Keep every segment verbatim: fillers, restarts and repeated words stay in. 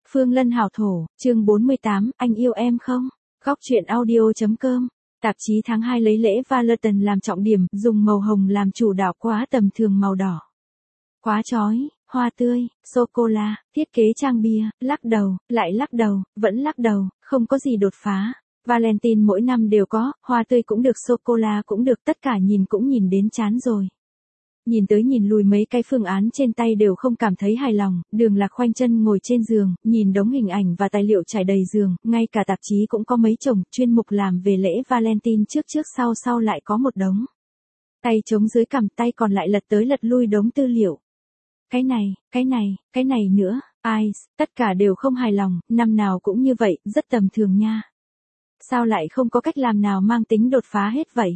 Phương Lân hảo thổ, chương bốn mươi tám, anh yêu em không? Góc truyện audio.com. Tạp chí tháng hai lấy lễ Valentine làm trọng điểm, dùng màu hồng làm chủ đạo quá tầm thường màu đỏ. Quá chói, hoa tươi, sô-cô-la, thiết kế trang bia, lắc đầu, lại lắc đầu, vẫn lắc đầu, không có gì đột phá. Valentine mỗi năm đều có, hoa tươi cũng được, sô-cô-la cũng được, tất cả nhìn cũng nhìn đến chán rồi. Nhìn tới nhìn lui mấy cái phương án trên tay đều không cảm thấy hài lòng, Đường Lạc khoanh chân ngồi trên giường, nhìn đống hình ảnh và tài liệu trải đầy giường, ngay cả tạp chí cũng có mấy chồng, chuyên mục làm về lễ Valentine trước trước sau sau lại có một đống. Tay chống dưới cằm, tay còn lại lật tới lật lui đống tư liệu. Cái này, cái này, cái này nữa, ai, tất cả đều không hài lòng, năm nào cũng như vậy, rất tầm thường nha. Sao lại không có cách làm nào mang tính đột phá hết vậy?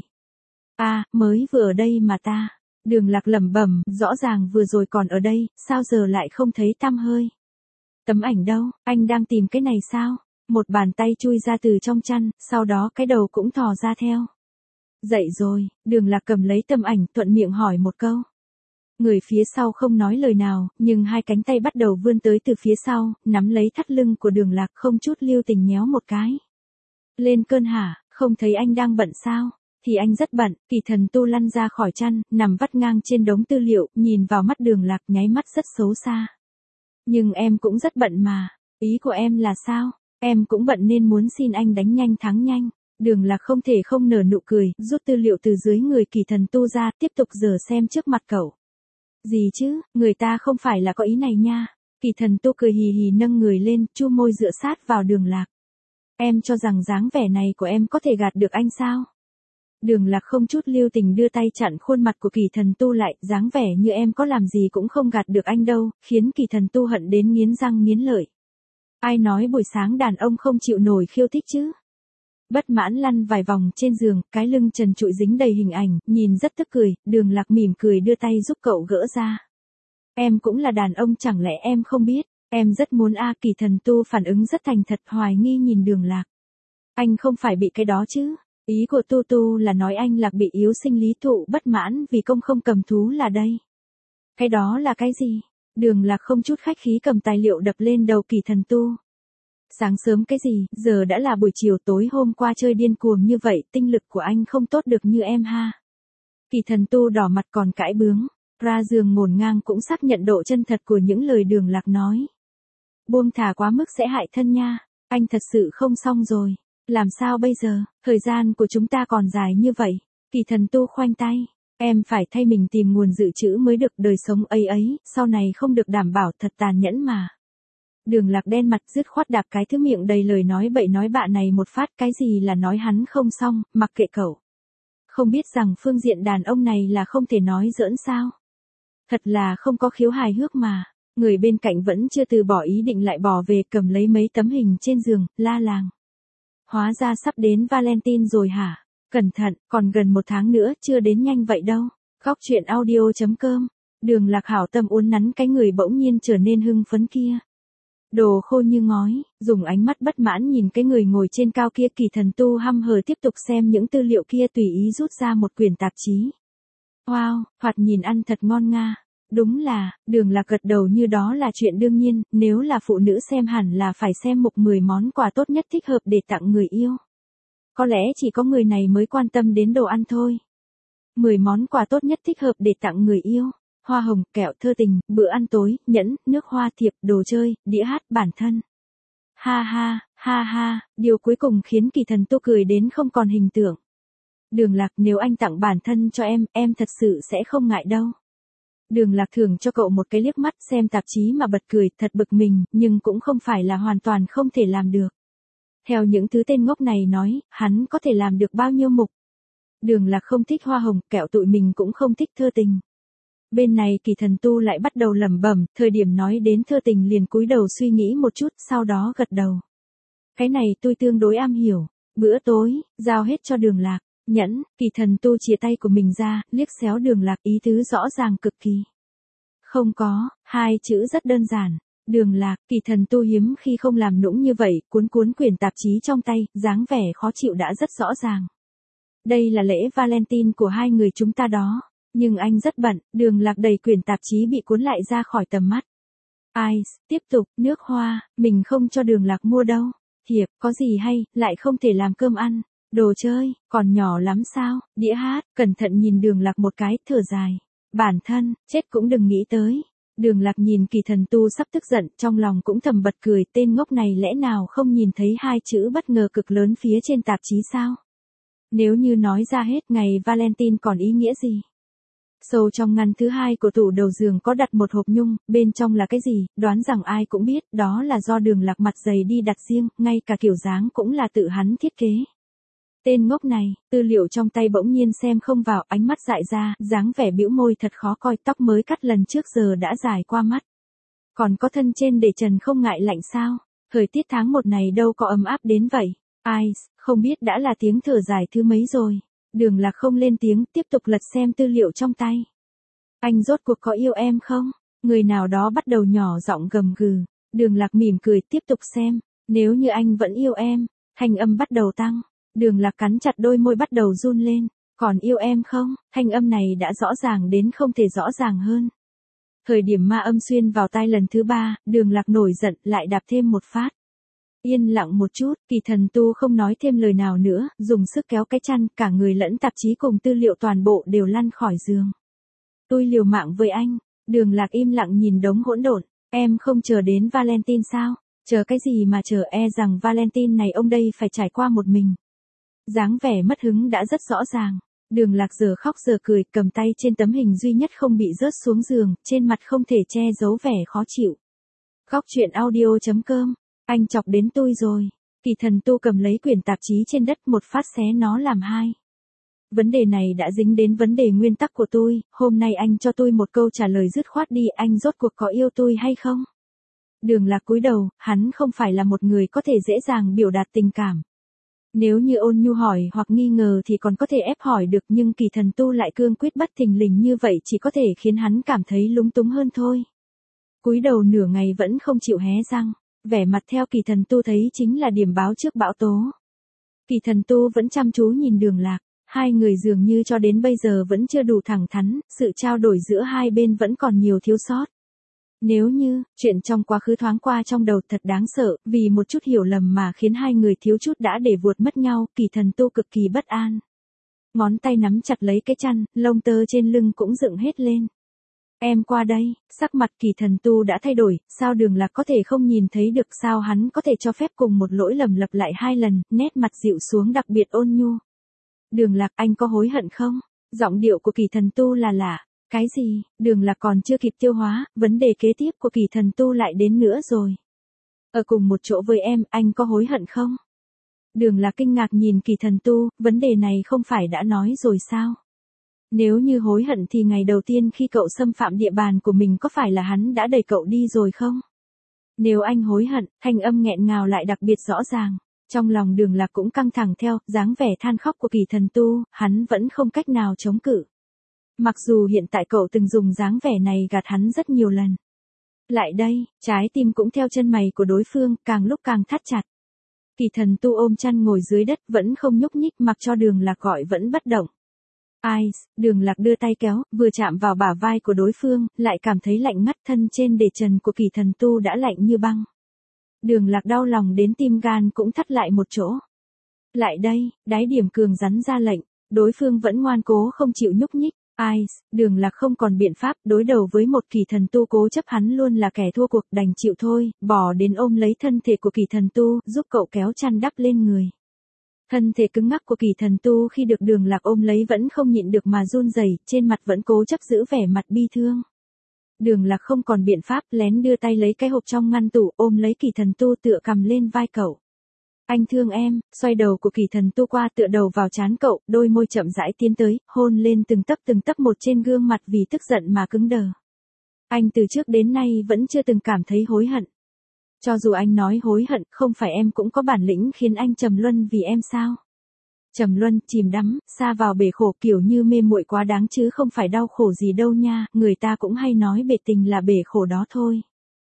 À, mới vừa ở đây mà ta. Đường Lạc lẩm bẩm, rõ ràng vừa rồi còn ở đây, sao giờ lại không thấy tăm hơi? Tấm ảnh đâu, anh đang tìm cái này sao? Một bàn tay chui ra từ trong chăn, sau đó cái đầu cũng thò ra theo. Dậy rồi, Đường Lạc cầm lấy tấm ảnh, thuận miệng hỏi một câu. Người phía sau không nói lời nào, nhưng hai cánh tay bắt đầu vươn tới từ phía sau, nắm lấy thắt lưng của Đường Lạc, không chút lưu tình nhéo một cái. Lên cơn hả, không thấy anh đang bận sao? Thì anh rất bận. Kỳ Thần Tu lăn ra khỏi chăn, nằm vắt ngang trên đống tư liệu, nhìn vào mắt Đường Lạc, nháy mắt rất xấu xa. Nhưng em cũng rất bận mà, ý của em là sao? Em cũng bận nên muốn xin anh đánh nhanh thắng nhanh. Đường Lạc không thể không nở nụ cười, rút tư liệu từ dưới người Kỳ Thần Tu ra, tiếp tục dở xem trước mặt cậu. Gì chứ, người ta không phải là có ý này nha. Kỳ Thần Tu cười hì hì nâng người lên, chu môi dựa sát vào Đường Lạc. Em cho rằng dáng vẻ này của em có thể gạt được anh sao? Đường Lạc không chút lưu tình đưa tay chặn khuôn mặt của Kỳ Thần Tu lại, dáng vẻ như em có làm gì cũng không gạt được anh đâu, khiến Kỳ Thần Tu hận đến nghiến răng nghiến lợi. Ai nói buổi sáng đàn ông không chịu nổi khiêu thích chứ? Bất mãn lăn vài vòng trên giường, cái lưng trần trụi dính đầy hình ảnh, nhìn rất tức cười, Đường Lạc mỉm cười đưa tay giúp cậu gỡ ra. Em cũng là đàn ông chẳng lẽ em không biết, em rất muốn a. Kỳ Thần Tu phản ứng rất thành thật, hoài nghi nhìn Đường Lạc. Anh không phải bị cái đó chứ? Ý của Tu Tu là nói anh Lạc bị yếu sinh lý thụ bất mãn vì công không cầm thú là đây. Cái đó là cái gì? Đường Lạc không chút khách khí cầm tài liệu đập lên đầu Kỳ Thần Tu. Sáng sớm cái gì, giờ đã là buổi chiều, tối hôm qua chơi điên cuồng như vậy, tinh lực của anh không tốt được như em ha. Kỳ Thần Tu đỏ mặt còn cãi bướng, ra giường ngổn ngang cũng xác nhận độ chân thật của những lời Đường Lạc nói. Buông thả quá mức sẽ hại thân nha, anh thật sự không xong rồi. Làm sao bây giờ, thời gian của chúng ta còn dài như vậy. Kỳ Thần Tu khoanh tay, em phải thay mình tìm nguồn dự trữ mới được, đời sống ấy ấy, sau này không được đảm bảo, thật tàn nhẫn mà. Đường Lạc đen mặt dứt khoát đạp cái thứ miệng đầy lời nói bậy nói bạ này một phát, cái gì là nói hắn không xong, mặc kệ cậu. Không biết rằng phương diện đàn ông này là không thể nói giỡn sao. Thật là không có khiếu hài hước mà. Người bên cạnh vẫn chưa từ bỏ ý định lại bỏ về, cầm lấy mấy tấm hình trên giường, la làng. Hóa ra sắp đến Valentine rồi hả? Cẩn thận, còn gần một tháng nữa, chưa đến nhanh vậy đâu. Góc truyện audio.com. Đường Lạc hảo tâm uốn nắn cái người bỗng nhiên trở nên hưng phấn kia. Đồ khô như ngói, dùng ánh mắt bất mãn nhìn cái người ngồi trên cao kia. Kỳ Thần Tu hăm hở tiếp tục xem những tư liệu kia, tùy ý rút ra một quyển tạp chí. Wow, thoạt nhìn ăn thật ngon nga. Đúng là, Đường Lạc gật đầu như đó là chuyện đương nhiên, nếu là phụ nữ xem hẳn là phải xem mục mười món quà tốt nhất thích hợp để tặng người yêu. Có lẽ chỉ có người này mới quan tâm đến đồ ăn thôi. mười món quà tốt nhất thích hợp để tặng người yêu. Hoa hồng, kẹo thơ tình, bữa ăn tối, nhẫn, nước hoa, thiệp, đồ chơi, đĩa hát, bản thân. Ha ha, ha ha, điều cuối cùng khiến Kỳ Thần Tu cười đến không còn hình tượng. Đường Lạc, nếu anh tặng bản thân cho em, em thật sự sẽ không ngại đâu. Đường Lạc thưởng cho cậu một cái liếc mắt, xem tạp chí mà bật cười, thật bực mình, nhưng cũng không phải là hoàn toàn không thể làm được. Theo những thứ tên ngốc này nói, hắn có thể làm được bao nhiêu mục. Đường Lạc không thích hoa hồng, kẹo, tụi mình cũng không thích thơ tình. Bên này Kỳ Thần Tu lại bắt đầu lẩm bẩm, thời điểm nói đến thơ tình liền cúi đầu suy nghĩ một chút, sau đó gật đầu. Cái này tôi tương đối am hiểu. Bữa tối, giao hết cho Đường Lạc. Nhẫn, Kỳ Thần Tu chia tay của mình ra, liếc xéo Đường Lạc, ý tứ rõ ràng cực kỳ. Không có, hai chữ rất đơn giản. Đường Lạc, Kỳ Thần Tu hiếm khi không làm nũng như vậy, cuốn cuốn quyển tạp chí trong tay, dáng vẻ khó chịu đã rất rõ ràng. Đây là lễ Valentine của hai người chúng ta đó. Nhưng anh rất bận. Đường Lạc đẩy quyển tạp chí bị cuốn lại ra khỏi tầm mắt. Ai, tiếp tục, nước hoa, mình không cho Đường Lạc mua đâu. Thiệp, có gì hay, lại không thể làm cơm ăn. Đồ chơi, còn nhỏ lắm sao, đĩa hát, cẩn thận nhìn Đường Lạc một cái, thở dài. Bản thân, chết cũng đừng nghĩ tới. Đường Lạc nhìn Kỳ Thần Tu sắp tức giận, trong lòng cũng thầm bật cười, tên ngốc này lẽ nào không nhìn thấy hai chữ bất ngờ cực lớn phía trên tạp chí sao? Nếu như nói ra hết ngày Valentine còn ý nghĩa gì? Sâu trong ngăn thứ hai của tủ đầu giường có đặt một hộp nhung, bên trong là cái gì, đoán rằng ai cũng biết, đó là do Đường Lạc mặt dày đi đặt riêng, ngay cả kiểu dáng cũng là tự hắn thiết kế. Tên ngốc này, tư liệu trong tay bỗng nhiên xem không vào, ánh mắt dại ra, dáng vẻ bĩu môi thật khó coi, tóc mới cắt lần trước giờ đã dài qua mắt. Còn có thân trên để trần không ngại lạnh sao? Thời tiết tháng một này đâu có ấm áp đến vậy. Ai, không biết đã là tiếng thở dài thứ mấy rồi. Đường Lạc không lên tiếng, tiếp tục lật xem tư liệu trong tay. Anh rốt cuộc có yêu em không? Người nào đó bắt đầu nhỏ giọng gầm gừ. Đường Lạc mỉm cười tiếp tục xem. Nếu như anh vẫn yêu em, thanh âm bắt đầu tăng. Đường Lạc cắn chặt đôi môi bắt đầu run lên. Còn yêu em không? Thanh âm này đã rõ ràng đến không thể rõ ràng hơn. Thời điểm ma âm xuyên vào tai lần thứ ba, Đường Lạc nổi giận lại đạp thêm một phát. Yên lặng một chút, Kỳ Thần Tu không nói thêm lời nào nữa, dùng sức kéo cái chăn, cả người lẫn tạp chí cùng tư liệu toàn bộ đều lăn khỏi giường. Tôi liều mạng với anh. Đường Lạc im lặng nhìn đống hỗn độn. Em không chờ đến Valentine sao? Chờ cái gì mà chờ, e rằng Valentine này ông đây phải trải qua một mình. Dáng vẻ mất hứng đã rất rõ ràng. Đường Lạc giờ khóc giờ cười, cầm tay trên tấm hình duy nhất không bị rớt xuống giường, trên mặt không thể che giấu vẻ khó chịu. Góc truyện audio chấm com. Anh chọc đến tôi rồi. Kỳ Thần Tu cầm lấy quyển tạp chí trên đất, một phát xé nó làm hai. Vấn đề này đã dính đến vấn đề nguyên tắc của tôi, hôm nay anh cho tôi một câu trả lời dứt khoát đi, anh rốt cuộc có yêu tôi hay không? Đường Lạc cúi đầu, hắn không phải là một người có thể dễ dàng biểu đạt tình cảm. Nếu như Ôn Nhu hỏi hoặc nghi ngờ thì còn có thể ép hỏi được, nhưng Kỳ Thần Tu lại cương quyết bất thình lình như vậy chỉ có thể khiến hắn cảm thấy lúng túng hơn thôi. Cúi đầu nửa ngày vẫn không chịu hé răng, vẻ mặt theo Kỳ Thần Tu thấy chính là điểm báo trước bão tố. Kỳ Thần Tu vẫn chăm chú nhìn Đường Lạc, hai người dường như cho đến bây giờ vẫn chưa đủ thẳng thắn, sự trao đổi giữa hai bên vẫn còn nhiều thiếu sót. Nếu như, chuyện trong quá khứ thoáng qua trong đầu thật đáng sợ, vì một chút hiểu lầm mà khiến hai người thiếu chút đã để vuột mất nhau, Kỳ Thần Tu cực kỳ bất an. Ngón tay nắm chặt lấy cái chăn, lông tơ trên lưng cũng dựng hết lên. Em qua đây, sắc mặt Kỳ Thần Tu đã thay đổi, sao Đường Lạc có thể không nhìn thấy được, sao hắn có thể cho phép cùng một lỗi lầm lặp lại hai lần, nét mặt dịu xuống đặc biệt ôn nhu. Đường Lạc, anh có hối hận không? Giọng điệu của Kỳ Thần Tu là lạ. Cái gì? Đường Lạc còn chưa kịp tiêu hóa, vấn đề kế tiếp của Kỳ Thần Tu lại đến nữa rồi. Ở cùng một chỗ với em, anh có hối hận không? Đường Lạc kinh ngạc nhìn Kỳ Thần Tu, vấn đề này không phải đã nói rồi sao? Nếu như hối hận thì ngày đầu tiên khi cậu xâm phạm địa bàn của mình có phải là hắn đã đẩy cậu đi rồi không? Nếu anh hối hận, thanh âm nghẹn ngào lại đặc biệt rõ ràng. Trong lòng Đường Lạc cũng căng thẳng theo, dáng vẻ than khóc của Kỳ Thần Tu, hắn vẫn không cách nào chống cự. Mặc dù hiện tại cậu từng dùng dáng vẻ này gạt hắn rất nhiều lần. Lại đây, trái tim cũng theo chân mày của đối phương, càng lúc càng thắt chặt. Kỳ Thần Tu ôm chăn ngồi dưới đất vẫn không nhúc nhích, mặc cho Đường Lạc gọi vẫn bất động. Ai, Đường Lạc đưa tay kéo, vừa chạm vào bả vai của đối phương, lại cảm thấy lạnh ngắt, thân trên để trần của Kỳ Thần Tu đã lạnh như băng. Đường Lạc đau lòng đến tim gan cũng thắt lại một chỗ. Lại đây, Đái Điểm Cường rắn ra lệnh, đối phương vẫn ngoan cố không chịu nhúc nhích. Ai, Đường Lạc không còn biện pháp, đối đầu với một Kỳ Thần Tu cố chấp hắn luôn là kẻ thua cuộc, đành chịu thôi, bỏ đến ôm lấy thân thể của Kỳ Thần Tu, giúp cậu kéo chăn đắp lên người. Thân thể cứng ngắc của Kỳ Thần Tu khi được Đường Lạc ôm lấy vẫn không nhịn được mà run rẩy, trên mặt vẫn cố chấp giữ vẻ mặt bi thương. Đường Lạc không còn biện pháp, lén đưa tay lấy cái hộp trong ngăn tủ, ôm lấy Kỳ Thần Tu tựa cầm lên vai cậu. Anh thương em, xoay đầu của Kỳ Thần Tu qua tựa đầu vào trán cậu, đôi môi chậm rãi tiến tới, hôn lên từng tấc từng tấc một trên gương mặt vì tức giận mà cứng đờ. Anh từ trước đến nay vẫn chưa từng cảm thấy hối hận. Cho dù anh nói hối hận, không phải em cũng có bản lĩnh khiến anh trầm luân vì em sao? Trầm luân, chìm đắm, sa vào bể khổ, kiểu như mê muội quá đáng chứ không phải đau khổ gì đâu nha, người ta cũng hay nói bể tình là bể khổ đó thôi.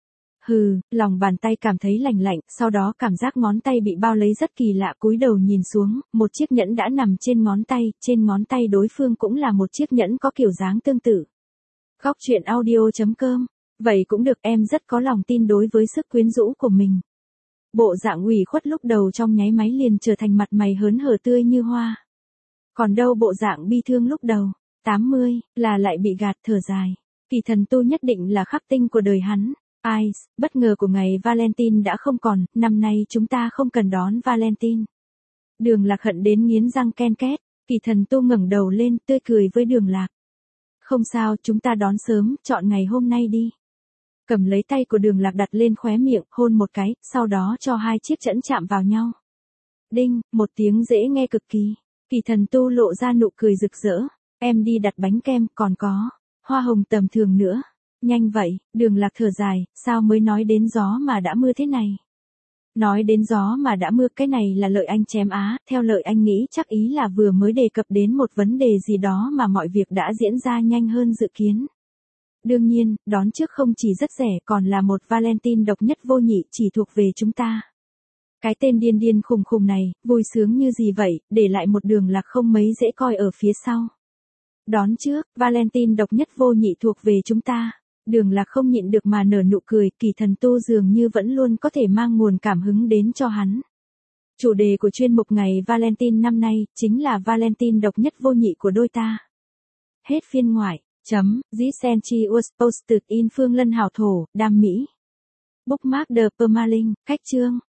Hừ, lòng bàn tay cảm thấy lạnh lạnh, sau đó cảm giác ngón tay bị bao lấy rất kỳ lạ, cúi đầu nhìn xuống, một chiếc nhẫn đã nằm trên ngón tay, trên ngón tay đối phương cũng là một chiếc nhẫn có kiểu dáng tương tự. Góc truyện audio chấm com Vậy cũng được, em rất có lòng tin đối với sức quyến rũ của mình. Bộ dạng ủy khuất lúc đầu trong nháy máy liền trở thành mặt mày hớn hở tươi như hoa. Còn đâu bộ dạng bi thương lúc đầu, tám mươi, là lại bị gạt thở dài. Kỳ thần tu nhất định là khắc tinh của đời hắn. Ai, bất ngờ của ngày Valentine đã không còn, năm nay chúng ta không cần đón Valentine. Đường Lạc hận đến nghiến răng ken két, Kỳ thần tu ngẩng đầu lên tươi cười với Đường Lạc. Không sao, chúng ta đón sớm, chọn ngày hôm nay đi. Cầm lấy tay của Đường Lạc đặt lên khóe miệng, hôn một cái, sau đó cho hai chiếc chẫn chạm vào nhau. Đinh, một tiếng dễ nghe cực kỳ. Kỳ thần tu lộ ra nụ cười rực rỡ. Em đi đặt bánh kem, còn có hoa hồng tầm thường nữa. Nhanh vậy, Đường Lạc thở dài, sao mới nói đến gió mà đã mưa thế này. Nói đến gió mà đã mưa, cái này là lợi anh chém á, theo lợi anh nghĩ chắc ý là vừa mới đề cập đến một vấn đề gì đó mà mọi việc đã diễn ra nhanh hơn dự kiến. Đương nhiên, đón trước không chỉ rất rẻ còn là một Valentine độc nhất vô nhị chỉ thuộc về chúng ta. Cái tên điên điên khùng khùng này, vui sướng như gì vậy, để lại một Đường Lạc không mấy dễ coi ở phía sau. Đón trước, Valentine độc nhất vô nhị thuộc về chúng ta. Đường Lạc không nhịn được mà nở nụ cười, Kỳ thần tu dường như vẫn luôn có thể mang nguồn cảm hứng đến cho hắn. Chủ đề của chuyên mục ngày Valentine năm nay, chính là Valentine độc nhất vô nhị của đôi ta. Hết phiên ngoại. Chấm, This entry was posted in Phương Lân Hảo Thổ, Đam Mỹ. Bookmark the permalink, cách chương.